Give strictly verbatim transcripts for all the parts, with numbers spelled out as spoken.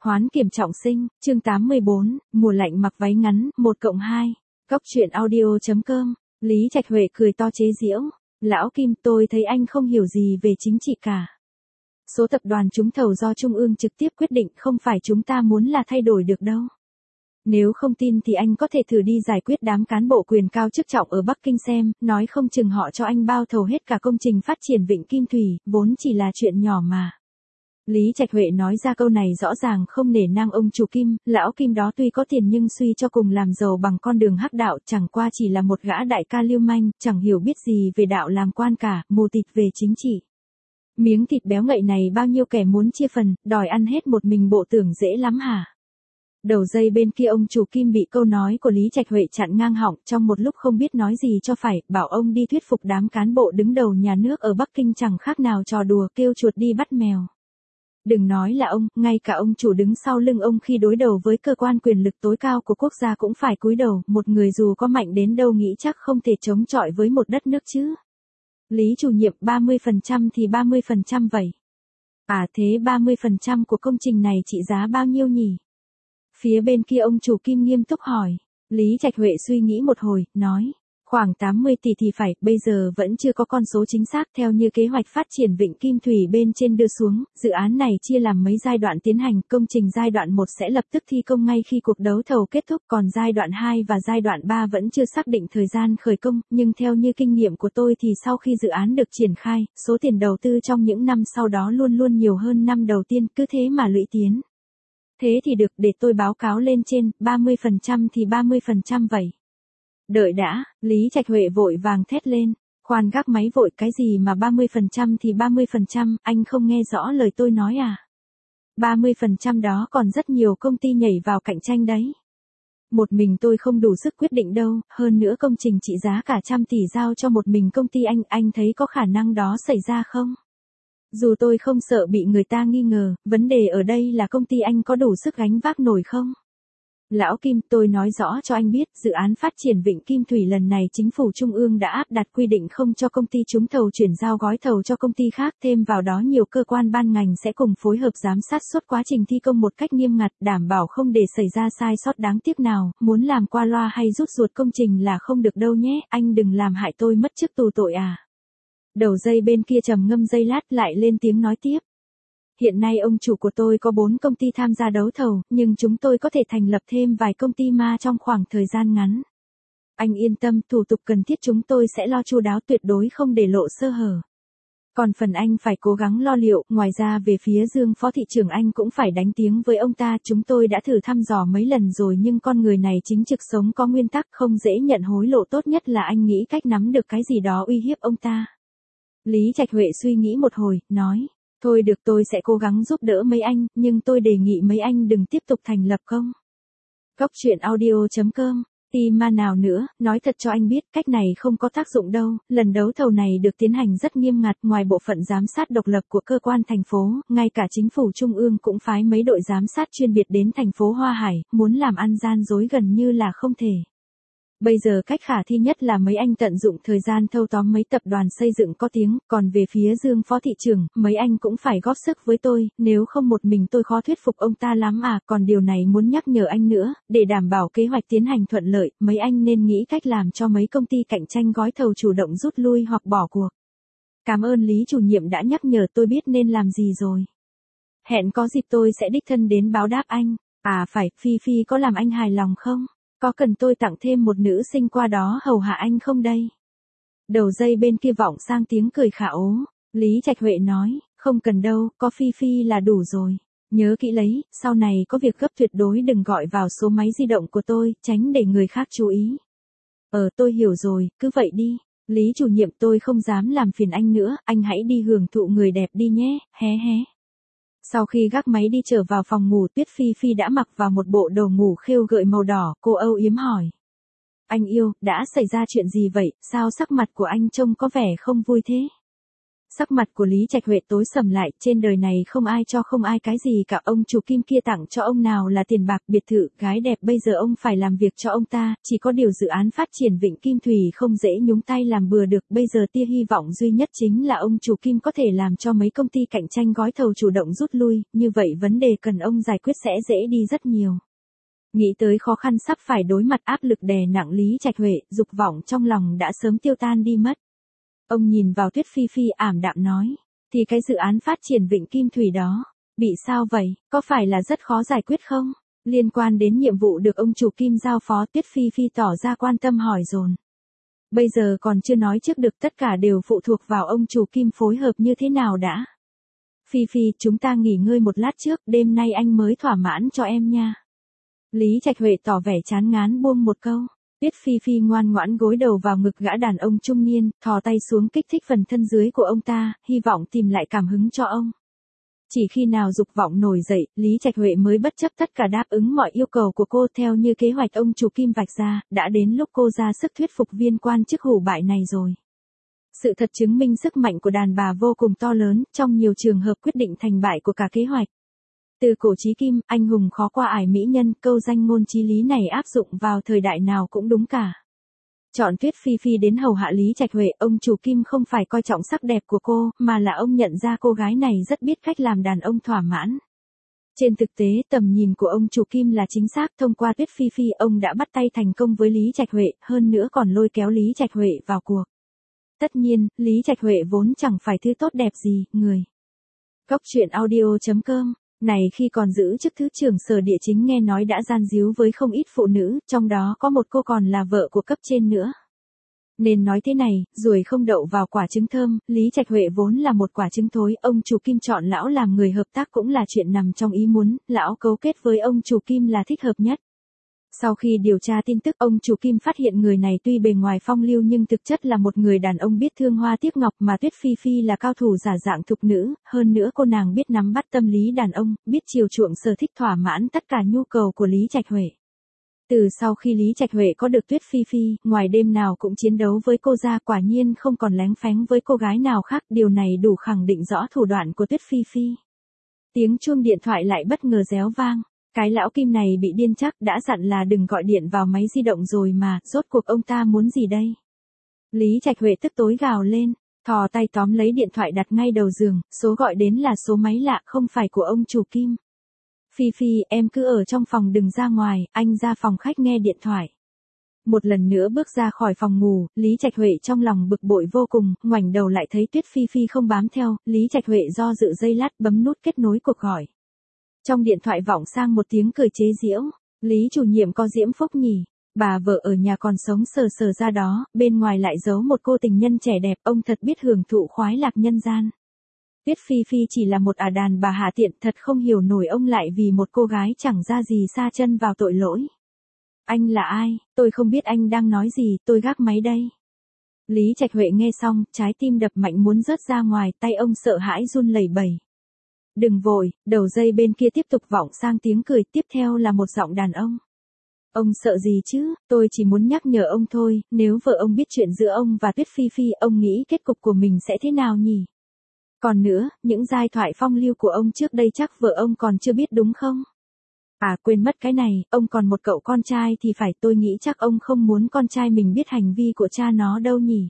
Hoán kiểm trọng sinh, chương tám mươi bốn, mùa lạnh mặc váy ngắn, một cộng hai. Cóc truyện audio chấm com, Lý Trạch Huệ cười to chế giễu. Lão Kim, tôi thấy anh không hiểu gì về chính trị cả. Số tập đoàn trúng thầu do Trung ương trực tiếp quyết định, không phải chúng ta muốn là thay đổi được đâu. Nếu không tin thì anh có thể thử đi giải quyết đám cán bộ quyền cao chức trọng ở Bắc Kinh xem, nói không chừng họ cho anh bao thầu hết cả công trình phát triển Vịnh Kim Thủy, vốn chỉ là chuyện nhỏ mà. Lý Trạch Huệ nói ra câu này rõ ràng không nể nang ông chủ Kim, lão Kim đó tuy có tiền nhưng suy cho cùng làm giàu bằng con đường hắc đạo, chẳng qua chỉ là một gã đại ca lưu manh, chẳng hiểu biết gì về đạo làm quan cả, mù tịt về chính trị. Miếng thịt béo ngậy này bao nhiêu kẻ muốn chia phần, đòi ăn hết một mình bộ tưởng dễ lắm hả? Đầu dây bên kia ông chủ Kim bị câu nói của Lý Trạch Huệ chặn ngang họng, trong một lúc không biết nói gì cho phải, bảo ông đi thuyết phục đám cán bộ đứng đầu nhà nước ở Bắc Kinh chẳng khác nào trò đùa kêu chuột đi bắt mèo. Đừng nói là ông, ngay cả ông chủ đứng sau lưng ông khi đối đầu với cơ quan quyền lực tối cao của quốc gia cũng phải cúi đầu, một người dù có mạnh đến đâu nghĩ chắc không thể chống chọi với một đất nước chứ. Lý chủ nhiệm, ba mươi phần trăm thì ba mươi phần trăm vậy. À thế ba mươi phần trăm của công trình này trị giá bao nhiêu nhỉ? Phía bên kia ông chủ Kim nghiêm túc hỏi. Lý Trạch Huệ suy nghĩ một hồi, nói. Khoảng tám mươi tỷ thì phải, bây giờ vẫn chưa có con số chính xác. Theo như kế hoạch phát triển Vịnh Kim Thủy bên trên đưa xuống, dự án này chia làm mấy giai đoạn tiến hành. Công trình giai đoạn một sẽ lập tức thi công ngay khi cuộc đấu thầu kết thúc. Còn giai đoạn hai và giai đoạn ba vẫn chưa xác định thời gian khởi công. Nhưng theo như kinh nghiệm của tôi thì sau khi dự án được triển khai, số tiền đầu tư trong những năm sau đó luôn luôn nhiều hơn năm đầu tiên, cứ thế mà lũy tiến. Thế thì được, để tôi báo cáo lên trên, ba mươi phần trăm thì ba mươi phần trăm vậy. Đợi đã, Lý Trạch Huệ vội vàng thét lên. Khoan gác máy vội, cái gì mà ba mươi phần trăm thì ba mươi phần trăm, anh không nghe rõ lời tôi nói à? ba mươi phần trăm đó còn rất nhiều công ty nhảy vào cạnh tranh đấy. Một mình tôi không đủ sức quyết định đâu, hơn nữa công trình trị giá cả trăm tỷ giao cho một mình công ty anh, anh thấy có khả năng đó xảy ra không? Dù tôi không sợ bị người ta nghi ngờ, vấn đề ở đây là công ty anh có đủ sức gánh vác nổi không? Lão Kim, tôi nói rõ cho anh biết, dự án phát triển Vịnh Kim Thủy lần này chính phủ Trung ương đã áp đặt quy định không cho công ty trúng thầu chuyển giao gói thầu cho công ty khác, thêm vào đó nhiều cơ quan ban ngành sẽ cùng phối hợp giám sát suốt quá trình thi công một cách nghiêm ngặt, đảm bảo không để xảy ra sai sót đáng tiếc nào, muốn làm qua loa hay rút ruột công trình là không được đâu nhé, anh đừng làm hại tôi mất chức tù tội à. Đầu dây bên kia trầm ngâm giây lát lại lên tiếng nói tiếp. Hiện nay ông chủ của tôi có bốn công ty tham gia đấu thầu, nhưng chúng tôi có thể thành lập thêm vài công ty ma trong khoảng thời gian ngắn. Anh yên tâm, thủ tục cần thiết chúng tôi sẽ lo chu đáo, tuyệt đối không để lộ sơ hở. Còn phần anh phải cố gắng lo liệu, ngoài ra về phía Dương phó thị trưởng anh cũng phải đánh tiếng với ông ta, chúng tôi đã thử thăm dò mấy lần rồi nhưng con người này chính trực sống có nguyên tắc, không dễ nhận hối lộ, tốt nhất là anh nghĩ cách nắm được cái gì đó uy hiếp ông ta. Lý Trạch Huệ suy nghĩ một hồi, nói. Thôi được, tôi sẽ cố gắng giúp đỡ mấy anh, nhưng tôi đề nghị mấy anh đừng tiếp tục thành lập công. Cóc truyện audio chấm com, team ma nào nữa, nói thật cho anh biết, cách này không có tác dụng đâu, lần đấu thầu này được tiến hành rất nghiêm ngặt, ngoài bộ phận giám sát độc lập của cơ quan thành phố, ngay cả chính phủ Trung ương cũng phái mấy đội giám sát chuyên biệt đến thành phố Hoa Hải, muốn làm ăn gian dối gần như là không thể. Bây giờ cách khả thi nhất là mấy anh tận dụng thời gian thâu tóm mấy tập đoàn xây dựng có tiếng, còn về phía Dương phó thị trưởng, mấy anh cũng phải góp sức với tôi, nếu không một mình tôi khó thuyết phục ông ta lắm à, còn điều này muốn nhắc nhở anh nữa, để đảm bảo kế hoạch tiến hành thuận lợi, mấy anh nên nghĩ cách làm cho mấy công ty cạnh tranh gói thầu chủ động rút lui hoặc bỏ cuộc. Cảm ơn Lý chủ nhiệm đã nhắc nhở, tôi biết nên làm gì rồi. Hẹn có dịp tôi sẽ đích thân đến báo đáp anh. À phải, Phi Phi có làm anh hài lòng không? Có cần tôi tặng thêm một nữ sinh qua đó hầu hạ anh không đây? Đầu dây bên kia vọng sang tiếng cười khả ố. Lý Trạch Huệ nói, không cần đâu, có Phi Phi là đủ rồi. Nhớ kỹ lấy, sau này có việc gấp tuyệt đối đừng gọi vào số máy di động của tôi, tránh để người khác chú ý. Ờ tôi hiểu rồi, cứ vậy đi. Lý chủ nhiệm, tôi không dám làm phiền anh nữa, anh hãy đi hưởng thụ người đẹp đi nhé, hé hé. Sau khi gác máy đi trở vào phòng ngủ, Tuyết Phi Phi đã mặc vào một bộ đồ ngủ khêu gợi màu đỏ, cô âu yếm hỏi. Anh yêu, đã xảy ra chuyện gì vậy, sao sắc mặt của anh trông có vẻ không vui thế? Sắc mặt của Lý Trạch Huệ tối sầm lại, trên đời này không ai cho không ai cái gì cả, ông chủ Kim kia tặng cho ông nào là tiền bạc, biệt thự, gái đẹp, bây giờ ông phải làm việc cho ông ta, chỉ có điều dự án phát triển Vịnh Kim Thủy không dễ nhúng tay làm bừa được, bây giờ tia hy vọng duy nhất chính là ông chủ Kim có thể làm cho mấy công ty cạnh tranh gói thầu chủ động rút lui, như vậy vấn đề cần ông giải quyết sẽ dễ đi rất nhiều. Nghĩ tới khó khăn sắp phải đối mặt, áp lực đè nặng Lý Trạch Huệ, dục vọng trong lòng đã sớm tiêu tan đi mất. Ông nhìn vào Tuyết Phi Phi ảm đạm nói, thì cái dự án phát triển Vịnh Kim Thủy đó, bị sao vậy, có phải là rất khó giải quyết không? Liên quan đến nhiệm vụ được ông chủ Kim giao phó, Tuyết Phi Phi tỏ ra quan tâm hỏi dồn. Bây giờ còn chưa nói trước được, tất cả đều phụ thuộc vào ông chủ Kim phối hợp như thế nào đã. Phi Phi, chúng ta nghỉ ngơi một lát trước, đêm nay anh mới thỏa mãn cho em nha. Lý Trạch Huệ tỏ vẻ chán ngán buông một câu. Tuyết Phi Phi ngoan ngoãn gối đầu vào ngực gã đàn ông trung niên, thò tay xuống kích thích phần thân dưới của ông ta, hy vọng tìm lại cảm hứng cho ông. Chỉ khi nào dục vọng nổi dậy, Lý Trạch Huệ mới bất chấp tất cả đáp ứng mọi yêu cầu của cô theo như kế hoạch ông chủ Kim vạch ra, đã đến lúc cô ra sức thuyết phục viên quan chức hủ bại này rồi. Sự thật chứng minh sức mạnh của đàn bà vô cùng to lớn, trong nhiều trường hợp quyết định thành bại của cả kế hoạch. Từ cổ chí kim, anh hùng khó qua ải mỹ nhân, câu danh ngôn chí lý này áp dụng vào thời đại nào cũng đúng cả. Chọn Tuyết Phi Phi đến hầu hạ Lý Trạch Huệ, ông chủ Kim không phải coi trọng sắc đẹp của cô, mà là ông nhận ra cô gái này rất biết cách làm đàn ông thỏa mãn. Trên thực tế, tầm nhìn của ông chủ Kim là chính xác, thông qua Tuyết Phi Phi, ông đã bắt tay thành công với Lý Trạch Huệ, hơn nữa còn lôi kéo Lý Trạch Huệ vào cuộc. Tất nhiên, Lý Trạch Huệ vốn chẳng phải thứ tốt đẹp gì, người. Cốc truyện audio chấm com Này khi còn giữ chức thứ trưởng sở địa chính nghe nói đã gian díu với không ít phụ nữ, trong đó có một cô còn là vợ của cấp trên nữa. Nên nói thế này, ruồi không đậu vào quả trứng thơm, Lý Trạch Huệ vốn là một quả trứng thối, ông chủ Kim chọn lão làm người hợp tác cũng là chuyện nằm trong ý muốn, lão cấu kết với ông chủ Kim là thích hợp nhất. Sau khi điều tra tin tức, ông chủ Kim phát hiện người này tuy bề ngoài phong lưu nhưng thực chất là một người đàn ông biết thương hoa tiếc ngọc, mà Tuyết Phi Phi là cao thủ giả dạng thục nữ, hơn nữa cô nàng biết nắm bắt tâm lý đàn ông, biết chiều chuộng sở thích, thỏa mãn tất cả nhu cầu của Lý Trạch Huệ. Từ sau khi Lý Trạch Huệ có được Tuyết Phi Phi, ngoài đêm nào cũng chiến đấu với cô ra, quả nhiên không còn lén phén với cô gái nào khác, điều này đủ khẳng định rõ thủ đoạn của Tuyết Phi Phi. Tiếng chuông điện thoại lại bất ngờ réo vang. Cái lão Kim này bị điên chắc, đã dặn là đừng gọi điện vào máy di động rồi mà, rốt cuộc ông ta muốn gì đây? Lý Trạch Huệ tức tối gào lên, thò tay tóm lấy điện thoại đặt ngay đầu giường, số gọi đến là số máy lạ, không phải của ông chủ Kim. Phi Phi, em cứ ở trong phòng đừng ra ngoài, anh ra phòng khách nghe điện thoại. Một lần nữa bước ra khỏi phòng ngủ, Lý Trạch Huệ trong lòng bực bội vô cùng, ngoảnh đầu lại thấy Tuyết Phi Phi không bám theo, Lý Trạch Huệ do dự giây lát bấm nút kết nối cuộc gọi. Trong điện thoại vọng sang một tiếng cười chế giễu, Lý chủ nhiệm có diễm phúc nhỉ, bà vợ ở nhà còn sống sờ sờ ra đó, bên ngoài lại giấu một cô tình nhân trẻ đẹp, ông thật biết hưởng thụ khoái lạc nhân gian. Tuyết Phi Phi chỉ là một ả đàn bà hạ tiện, thật không hiểu nổi ông lại vì một cô gái chẳng ra gì sa chân vào tội lỗi. Anh là ai, tôi không biết anh đang nói gì, tôi gác máy đây. Lý Trạch Huệ nghe xong, trái tim đập mạnh muốn rớt ra ngoài, tay ông sợ hãi run lẩy bẩy. Đừng vội, đầu dây bên kia tiếp tục vọng sang tiếng cười, tiếp theo là một giọng đàn ông. Ông sợ gì chứ, tôi chỉ muốn nhắc nhở ông thôi, nếu vợ ông biết chuyện giữa ông và Tuyết Phi Phi, ông nghĩ kết cục của mình sẽ thế nào nhỉ? Còn nữa, những giai thoại phong lưu của ông trước đây chắc vợ ông còn chưa biết đúng không? À quên mất cái này, ông còn một cậu con trai thì phải, tôi nghĩ chắc ông không muốn con trai mình biết hành vi của cha nó đâu nhỉ?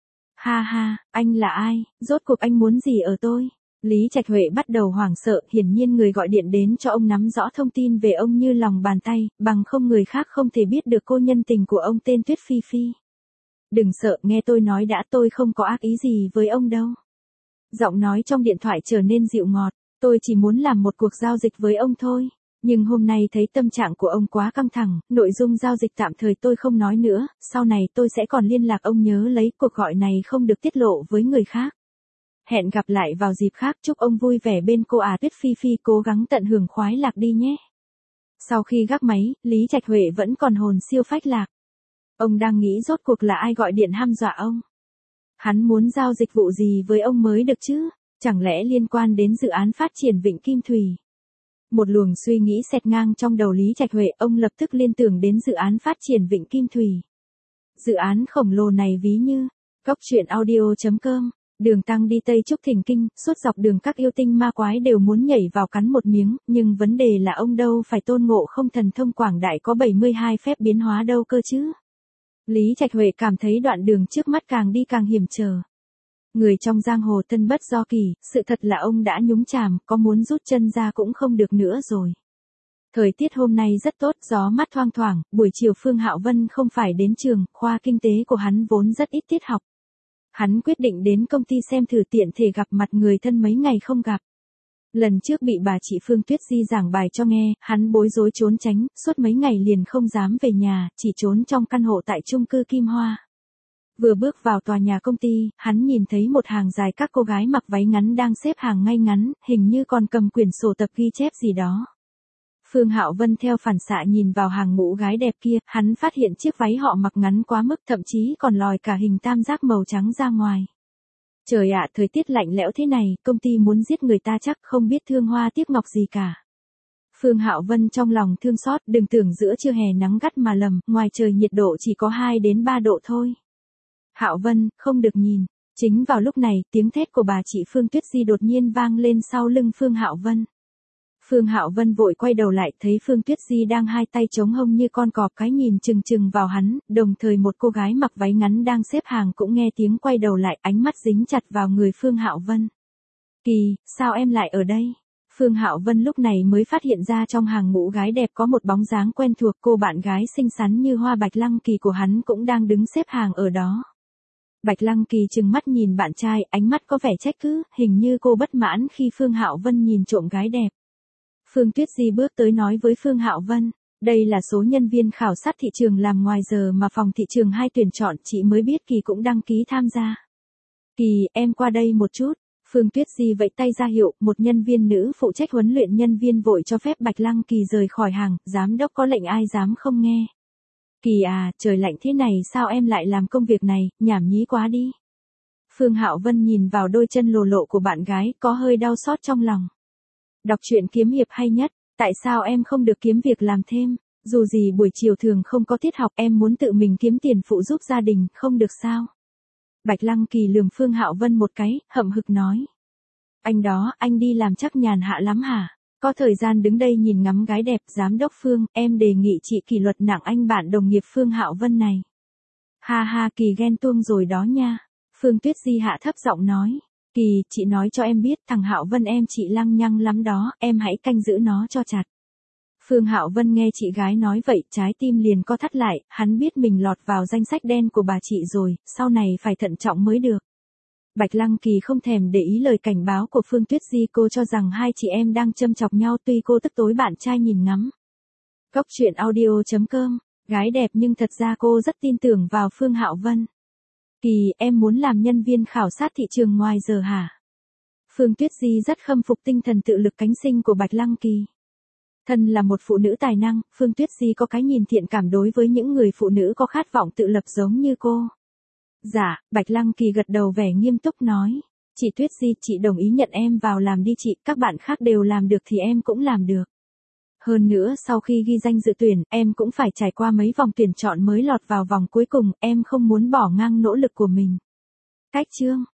Ha ha, anh là ai, rốt cuộc anh muốn gì ở tôi? Lý Trạch Huệ bắt đầu hoảng sợ, hiển nhiên người gọi điện đến cho ông nắm rõ thông tin về ông như lòng bàn tay, bằng không người khác không thể biết được cô nhân tình của ông tên Tuyết Phi Phi. Đừng sợ, nghe tôi nói đã, tôi không có ác ý gì với ông đâu. Giọng nói trong điện thoại trở nên dịu ngọt, tôi chỉ muốn làm một cuộc giao dịch với ông thôi. Nhưng hôm nay thấy tâm trạng của ông quá căng thẳng, nội dung giao dịch tạm thời tôi không nói nữa, sau này tôi sẽ còn liên lạc ông, nhớ lấy cuộc gọi này không được tiết lộ với người khác. Hẹn gặp lại vào dịp khác, chúc ông vui vẻ bên cô à Tuyết Phi Phi, cố gắng tận hưởng khoái lạc đi nhé. Sau khi gác máy, Lý Trạch Huệ vẫn còn hồn siêu phách lạc. Ông đang nghĩ rốt cuộc là ai gọi điện hăm dọa ông. Hắn muốn giao dịch vụ gì với ông mới được chứ, chẳng lẽ liên quan đến dự án phát triển Vịnh Kim Thủy. Một luồng suy nghĩ xẹt ngang trong đầu Lý Trạch Huệ, ông lập tức liên tưởng đến dự án phát triển Vịnh Kim Thủy. Dự án khổng lồ này ví như, cốc truyện audio chấm com Đường Tăng đi Tây Trúc thỉnh kinh, suốt dọc đường các yêu tinh ma quái đều muốn nhảy vào cắn một miếng, nhưng vấn đề là ông đâu phải Tôn Ngộ Không thần thông quảng đại có bảy mươi hai phép biến hóa đâu cơ chứ. Lý Trạch Huệ cảm thấy đoạn đường trước mắt càng đi càng hiểm trở. Người trong giang hồ tân bất do kỳ, sự thật là ông đã nhúng chàm, có muốn rút chân ra cũng không được nữa rồi. Thời tiết hôm nay rất tốt, gió mát thoang thoảng, buổi chiều Phương Hạo Vân không phải đến trường, khoa kinh tế của hắn vốn rất ít tiết học. Hắn quyết định đến công ty xem thử tiện thể gặp mặt người thân mấy ngày không gặp. Lần trước bị bà chị Phương Tuyết Di giảng bài cho nghe, hắn bối rối trốn tránh, suốt mấy ngày liền không dám về nhà, chỉ trốn trong căn hộ tại chung cư Kim Hoa. Vừa bước vào tòa nhà công ty, hắn nhìn thấy một hàng dài các cô gái mặc váy ngắn đang xếp hàng ngay ngắn, hình như còn cầm quyển sổ tập ghi chép gì đó. Phương Hạo Vân theo phản xạ nhìn vào hàng ngũ gái đẹp kia, hắn phát hiện chiếc váy họ mặc ngắn quá mức, thậm chí còn lòi cả hình tam giác màu trắng ra ngoài. Trời ạ, thời tiết lạnh lẽo thế này, công ty muốn giết người ta chắc không biết thương hoa tiếc ngọc gì cả. Phương Hạo Vân trong lòng thương xót, đừng tưởng giữa trưa hè nắng gắt mà lầm, ngoài trời nhiệt độ chỉ có hai đến ba độ thôi. Hạo Vân, không được nhìn. Chính vào lúc này, tiếng thét của bà chị Phương Tuyết Di đột nhiên vang lên sau lưng Phương Hạo Vân. Phương Hạo Vân vội quay đầu lại, thấy Phương Tuyết Di đang hai tay chống hông như con cọp cái nhìn chừng chừng vào hắn, đồng thời một cô gái mặc váy ngắn đang xếp hàng cũng nghe tiếng quay đầu lại, ánh mắt dính chặt vào người Phương Hạo Vân. Kỳ, sao em lại ở đây? Phương Hạo Vân lúc này mới phát hiện ra trong hàng ngũ gái đẹp có một bóng dáng quen thuộc, cô bạn gái xinh xắn như hoa Bạch Lăng Kỳ của hắn cũng đang đứng xếp hàng ở đó. Bạch Lăng Kỳ trừng mắt nhìn bạn trai, ánh mắt có vẻ trách cứ, hình như cô bất mãn khi Phương Hạo Vân nhìn trộm gái đẹp. Phương Tuyết Di bước tới nói với Phương Hạo Vân, đây là số nhân viên khảo sát thị trường làm ngoài giờ mà phòng thị trường hai tuyển chọn, chị mới biết Kỳ cũng đăng ký tham gia. Kỳ, em qua đây một chút. Phương Tuyết Di vẫy tay ra hiệu, một nhân viên nữ phụ trách huấn luyện nhân viên vội cho phép Bạch Lăng Kỳ rời khỏi hàng, giám đốc có lệnh ai dám không nghe. Kỳ à, trời lạnh thế này sao em lại làm công việc này, nhảm nhí quá đi. Phương Hạo Vân nhìn vào đôi chân lồ lộ của bạn gái, có hơi đau xót trong lòng. Đọc truyện kiếm hiệp hay nhất, tại sao em không được kiếm việc làm thêm, dù gì buổi chiều thường không có tiết học, em muốn tự mình kiếm tiền phụ giúp gia đình, không được sao? Bạch Lăng Kỳ lườm Phương Hạo Vân một cái, hậm hực nói. Anh đó, anh đi làm chắc nhàn hạ lắm hả? Có thời gian đứng đây nhìn ngắm gái đẹp, giám đốc Phương, em đề nghị chị kỷ luật nặng anh bạn đồng nghiệp Phương Hạo Vân này. Ha ha, Kỳ ghen tuông rồi đó nha. Phương Tuyết Di hạ thấp giọng nói. Kỳ, chị nói cho em biết, thằng Hạo Vân em chị lăng nhăng lắm đó, em hãy canh giữ nó cho chặt. Phương Hạo Vân nghe chị gái nói vậy, trái tim liền co thắt lại, hắn biết mình lọt vào danh sách đen của bà chị rồi, sau này phải thận trọng mới được. Bạch Lăng Kỳ không thèm để ý lời cảnh báo của Phương Tuyết Di, cô cho rằng hai chị em đang châm chọc nhau, tuy cô tức tối bạn trai nhìn ngắm. Góc truyện audio chấm com, gái đẹp nhưng thật ra cô rất tin tưởng vào Phương Hạo Vân. Kỳ, em muốn làm nhân viên khảo sát thị trường ngoài giờ hả? Phương Tuyết Di rất khâm phục tinh thần tự lực cánh sinh của Bạch Lăng Kỳ. Thân là một phụ nữ tài năng, Phương Tuyết Di có cái nhìn thiện cảm đối với những người phụ nữ có khát vọng tự lập giống như cô. Dạ, Bạch Lăng Kỳ gật đầu vẻ nghiêm túc nói. Chị Tuyết Di, chị đồng ý nhận em vào làm đi chị, các bạn khác đều làm được thì em cũng làm được. Hơn nữa sau khi ghi danh dự tuyển, em cũng phải trải qua mấy vòng tuyển chọn mới lọt vào vòng cuối cùng, em không muốn bỏ ngang nỗ lực của mình. Cách chương